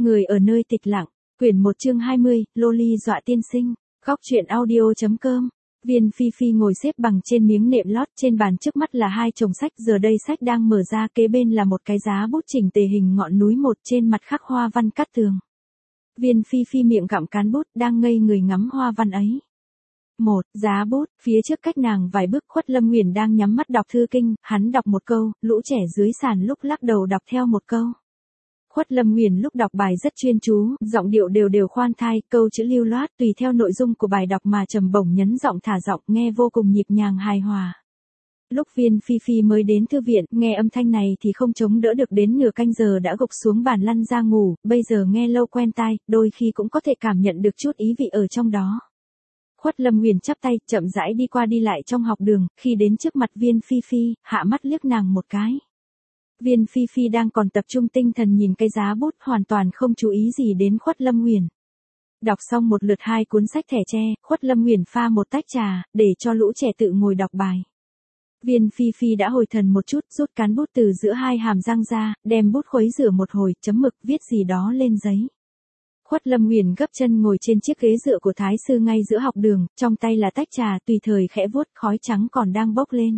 Người ở nơi tịch lặng, quyển 1 chương 20, Loli dọa tiên sinh, góc truyện audio.com. Viên Phi Phi ngồi xếp bằng trên miếng nệm lót, trên bàn trước mắt là hai chồng sách, giờ đây sách đang mở ra, kế bên là một cái giá bút chỉnh tề hình ngọn núi, một trên mặt khắc hoa văn cắt tường. Viên Phi Phi miệng gặm cán bút, đang ngây người ngắm hoa văn ấy. Một, giá bút, phía trước cách nàng vài bước, Khuất Lâm Nguyền đang nhắm mắt đọc thư kinh, hắn đọc một câu, lũ trẻ dưới sàn lúc lắc đầu đọc theo một câu. Khuất Lâm Nguyền lúc đọc bài rất chuyên chú, giọng điệu đều đều khoan thai, câu chữ lưu loát, tùy theo nội dung của bài đọc mà trầm bổng nhấn giọng thả giọng, nghe vô cùng nhịp nhàng hài hòa. Lúc Viên Phi Phi mới đến thư viện, nghe âm thanh này thì không chống đỡ được, đến nửa canh giờ đã gục xuống bàn lăn ra ngủ, bây giờ nghe lâu quen tai, đôi khi cũng có thể cảm nhận được chút ý vị ở trong đó. Khuất Lâm Nguyền chắp tay, chậm rãi đi qua đi lại trong học đường, khi đến trước mặt Viên Phi Phi, hạ mắt liếc nàng một cái. Viên Phi Phi đang còn tập trung tinh thần nhìn cái giá bút, hoàn toàn không chú ý gì đến Khuất Lâm Nguyền. Đọc xong một lượt hai cuốn sách thẻ tre, Khuất Lâm Nguyền pha một tách trà, để cho lũ trẻ tự ngồi đọc bài. Viên Phi Phi đã hồi thần một chút, rút cán bút từ giữa hai hàm răng ra, đem bút khuấy rửa một hồi, chấm mực, viết gì đó lên giấy. Khuất Lâm Nguyền gấp chân ngồi trên chiếc ghế dựa của thái sư ngay giữa học đường, trong tay là tách trà, tùy thời khẽ vuốt, khói trắng còn đang bốc lên.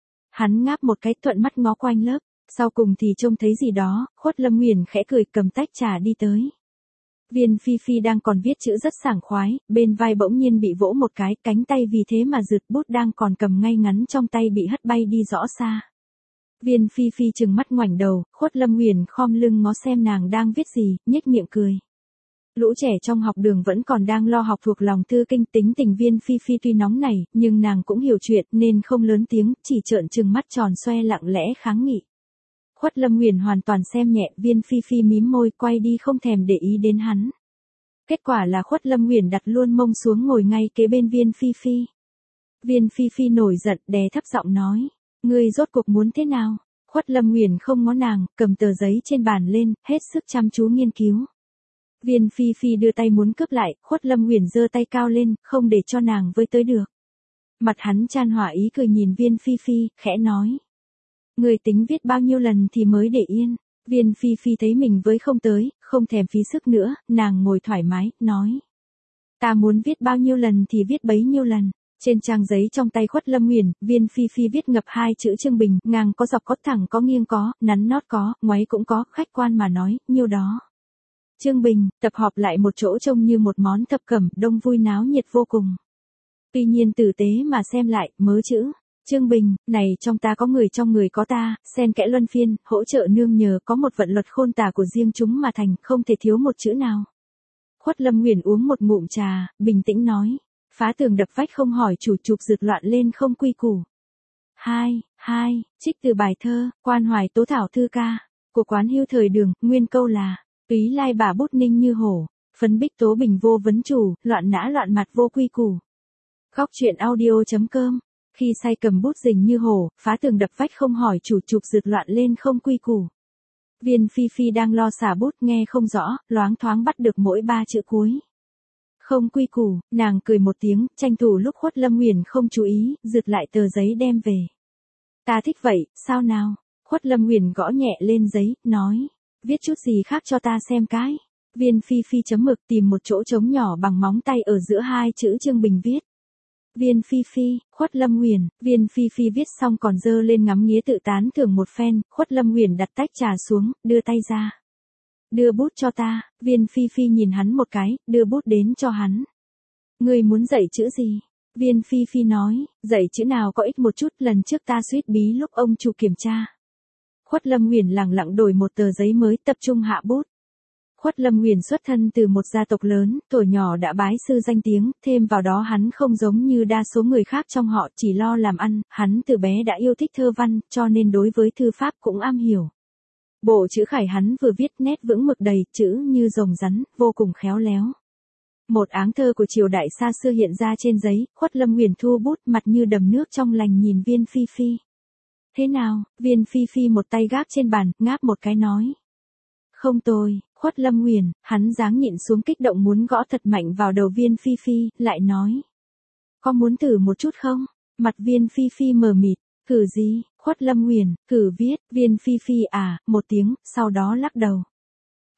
Hắn ngáp một cái, thuận mắt ngó quanh lớp. Sau cùng thì trông thấy gì đó, Khuất Lâm Nguyền khẽ cười, cầm tách trà đi tới. Viên Phi Phi đang còn viết chữ rất sảng khoái, bên vai bỗng nhiên bị vỗ một cái, cánh tay vì thế mà rượt, bút đang còn cầm ngay ngắn trong tay bị hất bay đi rõ xa. Viên Phi Phi trừng mắt ngoảnh đầu, Khuất Lâm Nguyền khom lưng ngó xem nàng đang viết gì, nhếch miệng cười. Lũ trẻ trong học đường vẫn còn đang lo học thuộc lòng thư kinh, tính tình Viên Phi Phi tuy nóng nảy, nhưng nàng cũng hiểu chuyện nên không lớn tiếng, chỉ trợn trừng mắt tròn xoe lặng lẽ kháng nghị. Khuất Lâm Nguyền hoàn toàn xem nhẹ, Viên Phi Phi mím môi quay đi không thèm để ý đến hắn. Kết quả là Khuất Lâm Nguyền đặt luôn mông xuống ngồi ngay kế bên Viên Phi Phi. Viên Phi Phi nổi giận, đè thấp giọng nói, ngươi rốt cuộc muốn thế nào? Khuất Lâm Nguyền không ngó nàng, cầm tờ giấy trên bàn lên, hết sức chăm chú nghiên cứu. Viên Phi Phi đưa tay muốn cướp lại, Khuất Lâm Nguyền giơ tay cao lên, không để cho nàng với tới được. Mặt hắn chan hỏa ý cười nhìn Viên Phi Phi, khẽ nói. Người tính viết bao nhiêu lần thì mới để yên. Viên Phi Phi thấy mình với không tới, không thèm phí sức nữa, nàng ngồi thoải mái, nói. Ta muốn viết bao nhiêu lần thì viết bấy nhiêu lần. Trên trang giấy trong tay Khuất Lâm Nguyền, Viên Phi Phi viết ngập hai chữ Trương Bình, ngang có dọc có thẳng có nghiêng có, nắn nót có, ngoáy cũng có, khách quan mà nói, nhiêu đó. Trương Bình, tập họp lại một chỗ trông như một món thập cẩm, đông vui náo nhiệt vô cùng. Tuy nhiên tử tế mà xem lại, mớ chữ. Trương Bình, này trong ta có người trong người có ta, xen kẽ luân phiên, hỗ trợ nương nhờ, có một vận luật khôn tả của riêng chúng mà thành, không thể thiếu một chữ nào. Khuất Lâm Nguyền uống một ngụm trà, bình tĩnh nói, phá tường đập vách không hỏi chủ, chụp rượt loạn lên không quy củ. Hai, trích từ bài thơ, Quan Hoài Tố Thảo Thư Ca, của Quán Hưu thời Đường, nguyên câu là, túy lai bà bút ninh như hổ, phấn bích tố bình vô vấn chủ, loạn nã loạn mặt vô quy củ. Góc truyện audio.com. Khi say cầm bút rình như hổ, phá tường đập vách không hỏi chủ, chụp rượt loạn lên không quy củ. Viên Phi Phi đang lo xả bút nghe không rõ, loáng thoáng bắt được mỗi ba chữ cuối. Không quy củ, nàng cười một tiếng, tranh thủ lúc Khuất Lâm Nguyền không chú ý, rượt lại tờ giấy đem về. Ta thích vậy, sao nào? Khuất Lâm Nguyền gõ nhẹ lên giấy, nói, viết chút gì khác cho ta xem cái. Viên Phi Phi chấm mực, tìm một chỗ trống nhỏ bằng móng tay ở giữa hai chữ Trương Bình viết. Viên Phi Phi, Khuất Lâm Nguyền, Viên Phi Phi viết xong còn dơ lên ngắm nghía tự tán thưởng một phen, Khuất Lâm Nguyền đặt tách trà xuống, đưa tay ra. Đưa bút cho ta, Viên Phi Phi nhìn hắn một cái, đưa bút đến cho hắn. Ngươi muốn dạy chữ gì? Viên Phi Phi nói, dạy chữ nào có ích một chút, lần trước ta suýt bí lúc ông chủ kiểm tra. Khuất Lâm Nguyền lẳng lặng đổi một tờ giấy mới, tập trung hạ bút. Khuất Lâm Nguyền xuất thân từ một gia tộc lớn, tuổi nhỏ đã bái sư danh tiếng, thêm vào đó hắn không giống như đa số người khác trong họ, chỉ lo làm ăn, hắn từ bé đã yêu thích thơ văn, cho nên đối với thư pháp cũng am hiểu. Bộ chữ khải hắn vừa viết nét vững mực đầy, chữ như rồng rắn, vô cùng khéo léo. Một áng thơ của triều đại xa xưa hiện ra trên giấy, Khuất Lâm Nguyền thu bút, mặt như đầm nước trong lành nhìn Viên Phi Phi. Thế nào? Viên Phi Phi một tay gác trên bàn, ngáp một cái nói. Không tồi. Khuất Lâm Nguyền, hắn dáng nhịn xuống kích động muốn gõ thật mạnh vào đầu Viên Phi Phi, lại nói. Có muốn thử một chút không? Mặt Viên Phi Phi mờ mịt, thử gì? Khuất Lâm Nguyền, thử viết, Viên Phi Phi một tiếng, sau đó lắc đầu.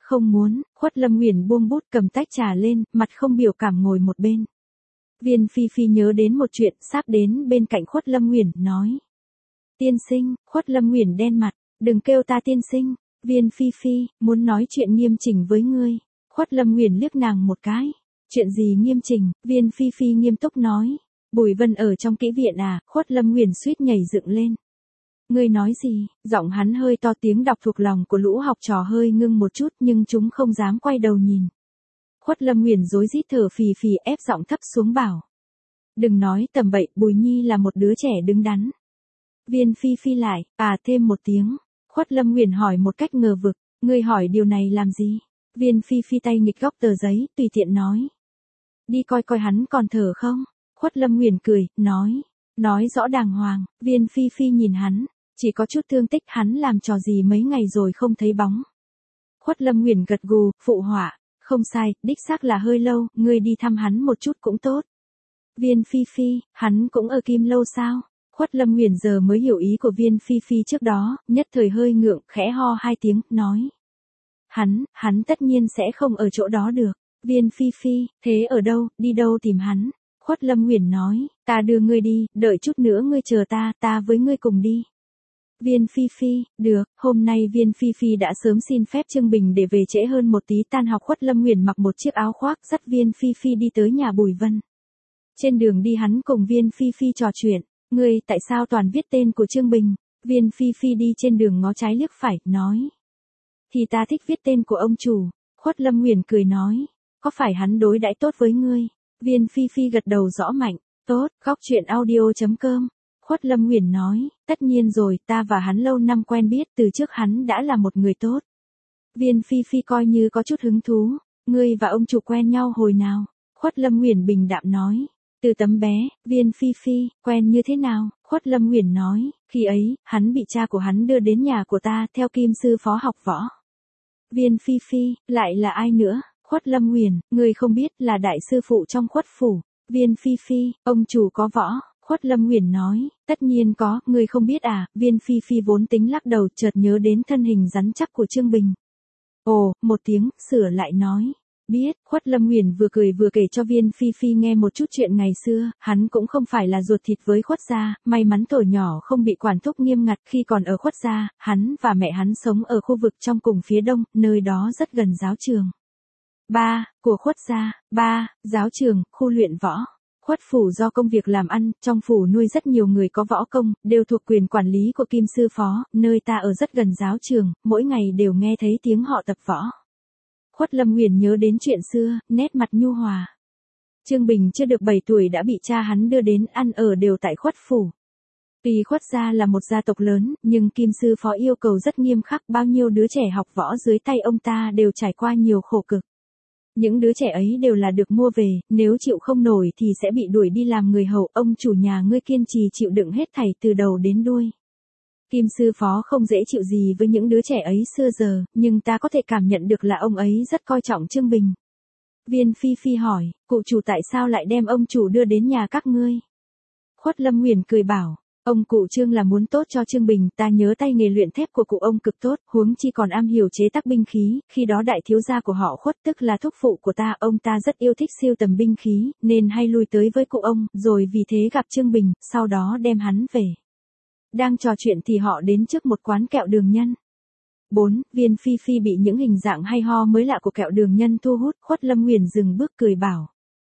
không muốn. Khuất Lâm Nguyền buông bút cầm tách trà lên, mặt không biểu cảm ngồi một bên. Viên Phi Phi nhớ đến một chuyện, sắp đến bên cạnh Khuất Lâm Nguyền, nói. Tiên sinh. Khuất Lâm Nguyền đen mặt, đừng kêu ta tiên sinh. Viên Phi Phi, muốn nói chuyện nghiêm chỉnh với ngươi. Khuất Lâm Nguyền liếc nàng một cái. Chuyện gì nghiêm chỉnh? Viên Phi Phi nghiêm túc nói. Bùi Vân ở trong kỹ viện à? Khuất Lâm Nguyền suýt nhảy dựng lên. Ngươi nói gì? Giọng hắn hơi to, tiếng đọc thuộc lòng của lũ học trò hơi ngưng một chút, nhưng chúng không dám quay đầu nhìn. Khuất Lâm Nguyền rối rít thở phì phì, ép giọng thấp xuống bảo. Đừng nói tầm bậy, Bùi Nhi là một đứa trẻ đứng đắn. Viên Phi Phi lại, thêm một tiếng. Khuất Lâm Nguyền hỏi một cách ngờ vực, ngươi hỏi điều này làm gì? Viên Phi Phi tay nghịch góc tờ giấy, tùy tiện nói. Đi coi coi hắn còn thở không? Khuất Lâm Nguyền cười, nói rõ đàng hoàng. Viên Phi Phi nhìn hắn, chỉ có chút thương tích, hắn làm trò gì mấy ngày rồi không thấy bóng. Khuất Lâm Nguyền gật gù, phụ họa, không sai, đích xác là hơi lâu, ngươi đi thăm hắn một chút cũng tốt. Viên Phi Phi, hắn cũng ở Kim Lâu sao? Khuất Lâm Nguyền giờ mới hiểu ý của Viên Phi Phi trước đó, nhất thời hơi ngượng, khẽ ho hai tiếng, nói. Hắn tất nhiên sẽ không ở chỗ đó được. Viên Phi Phi, thế ở đâu, đi đâu tìm hắn? Khuất Lâm Nguyền nói, ta đưa ngươi đi, đợi chút nữa ngươi chờ ta với ngươi cùng đi. Viên Phi Phi, được. Hôm nay Viên Phi Phi đã sớm xin phép Trương Bình để về trễ hơn một tí. Tan học, Khuất Lâm Nguyền mặc một chiếc áo khoác, dắt Viên Phi Phi đi tới nhà Bùi Vân. Trên đường đi hắn cùng Viên Phi Phi trò chuyện. Ngươi tại sao toàn viết tên của Trương Bình? Viên Phi Phi đi trên đường ngó trái liếc phải, nói. Thì ta thích viết tên của ông chủ. Khuất Lâm Nguyền cười nói. Có phải hắn đối đãi tốt với ngươi? Viên Phi Phi gật đầu rõ mạnh. Tốt. Góc chuyện audio.com. Khuất Lâm Nguyền nói. Tất nhiên rồi, ta và hắn lâu năm quen biết, từ trước hắn đã là một người tốt. Viên Phi Phi coi như có chút hứng thú. Ngươi và ông chủ quen nhau hồi nào? Khuất Lâm Nguyền bình đạm nói. Từ tấm bé. Viên Phi Phi, quen như thế nào? Khuất Lâm Nguyền nói, khi ấy, hắn bị cha của hắn đưa đến nhà của ta, theo Kim sư phó học võ. Viên Phi Phi, lại là ai nữa? Khuất Lâm Nguyền, người không biết là đại sư phụ trong Khuất phủ. Viên Phi Phi, ông chủ có võ. Khuất Lâm Nguyền nói, tất nhiên có, người không biết à? Viên Phi Phi vốn tính lắc đầu, chợt nhớ đến thân hình rắn chắc của Trương Bình. Ồ, một tiếng, sửa lại nói. Biết. Khuất Lâm Nguyền vừa cười vừa kể cho Viên Phi Phi nghe một chút chuyện ngày xưa, hắn cũng không phải là ruột thịt với Khuất gia, may mắn tuổi nhỏ không bị quản thúc nghiêm ngặt. Khi còn ở Khuất gia, hắn và mẹ hắn sống ở khu vực trong cùng phía đông, nơi đó rất gần giáo trường. Của Khuất gia. Giáo trường, khu luyện võ. Khuất phủ do công việc làm ăn, trong phủ nuôi rất nhiều người có võ công, đều thuộc quyền quản lý của Kim sư phó, nơi ta ở rất gần giáo trường, mỗi ngày đều nghe thấy tiếng họ tập võ. Khuất Lâm Nguyền nhớ đến chuyện xưa, nét mặt nhu hòa. Trương Bình chưa được 7 tuổi đã bị cha hắn đưa đến ăn ở đều tại Khuất phủ. Tuy Khuất gia là một gia tộc lớn, nhưng Kim sư phó yêu cầu rất nghiêm khắc, bao nhiêu đứa trẻ học võ dưới tay ông ta đều trải qua nhiều khổ cực. Những đứa trẻ ấy đều là được mua về, nếu chịu không nổi thì sẽ bị đuổi đi làm người hầu. Ông chủ nhà ngươi kiên trì chịu đựng hết thảy từ đầu đến đuôi. Kim sư phó không dễ chịu gì với những đứa trẻ ấy xưa giờ, nhưng ta có thể cảm nhận được là ông ấy rất coi trọng Trương Bình. Viên Phi Phi hỏi, cụ chủ tại sao lại đem ông chủ đưa đến nhà các ngươi? Khuất Lâm Nguyền cười bảo, ông cụ Trương là muốn tốt cho Trương Bình, ta nhớ tay nghề luyện thép của cụ ông cực tốt, huống chi còn am hiểu chế tác binh khí, khi đó đại thiếu gia của họ Khuất tức là thúc phụ của ta, ông ta rất yêu thích siêu tầm binh khí, nên hay lui tới với cụ ông, rồi vì thế gặp Trương Bình, sau đó đem hắn về. Đang trò chuyện thì họ đến trước một quán kẹo đường nhân. 4. Viên Phi Phi bị những hình dạng hay ho mới lạ của kẹo đường nhân thu hút. Khuất Lâm Nguyền dừng bước cười bảo.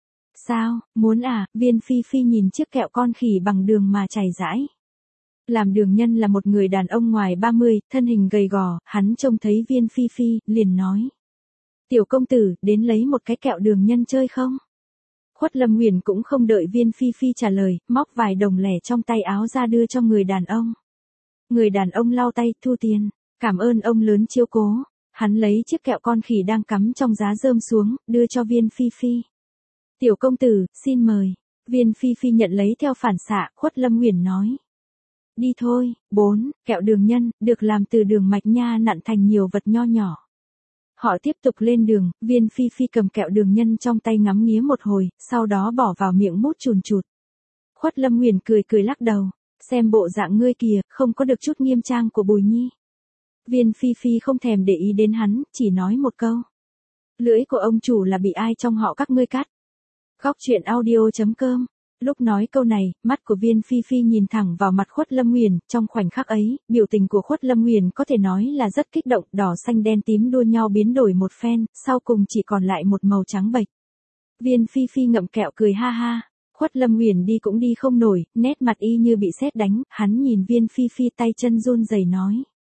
Sao, muốn à? Viên Phi Phi nhìn chiếc kẹo con khỉ bằng đường mà chảy rãi. Làm đường nhân là một người đàn ông ngoài 30, thân hình gầy gò, hắn trông thấy Viên Phi Phi, liền nói. Tiểu công tử, đến lấy một cái kẹo đường nhân chơi không? Khuất Lâm Nguyền cũng không đợi Viên Phi Phi trả lời, móc vài đồng lẻ trong tay áo ra đưa cho người đàn ông. Người đàn ông lau tay, thu tiền, cảm ơn ông lớn chiếu cố. Hắn lấy chiếc kẹo con khỉ đang cắm trong giá rơm xuống, đưa cho Viên Phi Phi. Tiểu công tử, xin mời. Viên Phi Phi nhận lấy theo phản xạ, Khuất Lâm Nguyền nói. Đi thôi. 4. Kẹo đường nhân, được làm từ đường mạch nha nặn thành nhiều vật nho nhỏ. Họ tiếp tục lên đường, Viên Phi Phi cầm kẹo đường nhân trong tay ngắm nghía một hồi, sau đó bỏ vào miệng mút chùn chụt. Khuất Lâm Nguyền cười lắc đầu, xem bộ dạng ngươi kìa, không có được chút nghiêm trang của Bùi Nhi. Viên Phi Phi không thèm để ý đến hắn, chỉ nói một câu. Lưỡi của ông chủ là bị ai trong họ các ngươi cắt? Góc truyện audio.com. Lúc nói câu này, mắt của Viên Phi Phi nhìn thẳng vào mặt Khuất Lâm Nguyền, trong khoảnh khắc ấy, biểu tình của Khuất Lâm Nguyền có thể nói là rất kích động, đỏ xanh đen tím đua nhau biến đổi một phen, sau cùng chỉ còn lại một màu trắng bệch. Viên Phi Phi ngậm kẹo cười ha ha. Khuất Lâm Nguyền đi cũng đi không nổi, nét mặt y như bị sét đánh, hắn nhìn Viên Phi Phi tay chân run rẩy nói.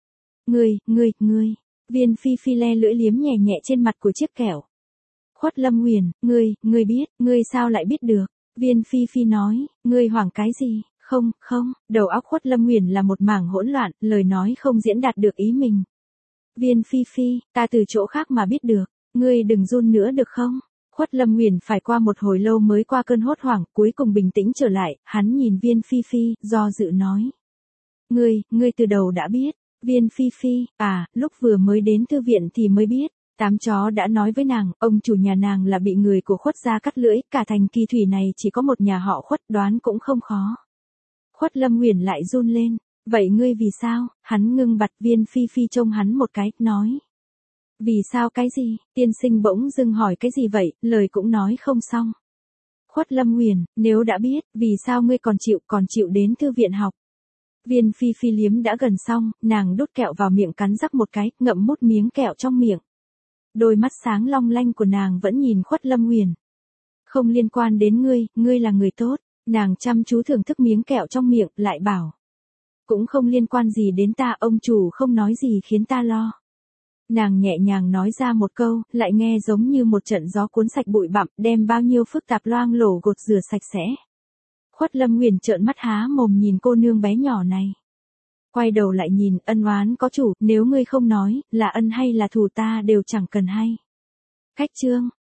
Ngươi. Viên Phi Phi le lưỡi liếm nhẹ nhẹ trên mặt của chiếc kẹo. Khuất Lâm Nguyền, ngươi biết, ngươi sao lại biết được? Viên Phi Phi nói, ngươi hoảng cái gì? Không, đầu óc Khuất Lâm Nguyền là một mảng hỗn loạn, lời nói không diễn đạt được ý mình. Viên Phi Phi, ta từ chỗ khác mà biết được, ngươi đừng run nữa được không? Khuất Lâm Nguyền phải qua một hồi lâu mới qua cơn hốt hoảng, cuối cùng bình tĩnh trở lại, hắn nhìn Viên Phi Phi, do dự nói. Ngươi từ đầu đã biết. Viên Phi Phi, lúc vừa mới đến thư viện thì mới biết. Tám chó đã nói với nàng, ông chủ nhà nàng là bị người của Khuất gia cắt lưỡi, cả thành Kỳ Thủy này chỉ có một nhà họ Khuất, đoán cũng không khó. Khuất Lâm Nguyền lại run lên, vậy ngươi vì sao? Hắn ngưng bặt. Viên Phi Phi trông hắn một cái, nói. Vì sao cái gì? Tiên sinh bỗng dưng hỏi cái gì vậy, lời cũng nói không xong. Khuất Lâm Nguyền, nếu đã biết, vì sao ngươi còn chịu đến thư viện học? Viên Phi Phi liếm đã gần xong, nàng đút kẹo vào miệng cắn rắc một cái, ngậm một miếng kẹo trong miệng. Đôi mắt sáng long lanh của nàng vẫn nhìn Khuất Lâm Nguyền. Không liên quan đến ngươi là người tốt. Nàng chăm chú thưởng thức miếng kẹo trong miệng, lại bảo. Cũng không liên quan gì đến ta, ông chủ không nói gì khiến ta lo. Nàng nhẹ nhàng nói ra một câu, lại nghe giống như một trận gió cuốn sạch bụi bặm, đem bao nhiêu phức tạp loang lổ gột rửa sạch sẽ. Khuất Lâm Nguyền trợn mắt há mồm nhìn cô nương bé nhỏ này. Quay đầu lại nhìn, ân oán có chủ, nếu ngươi không nói, là ân hay là thù ta đều chẳng cần hay. Cách chương.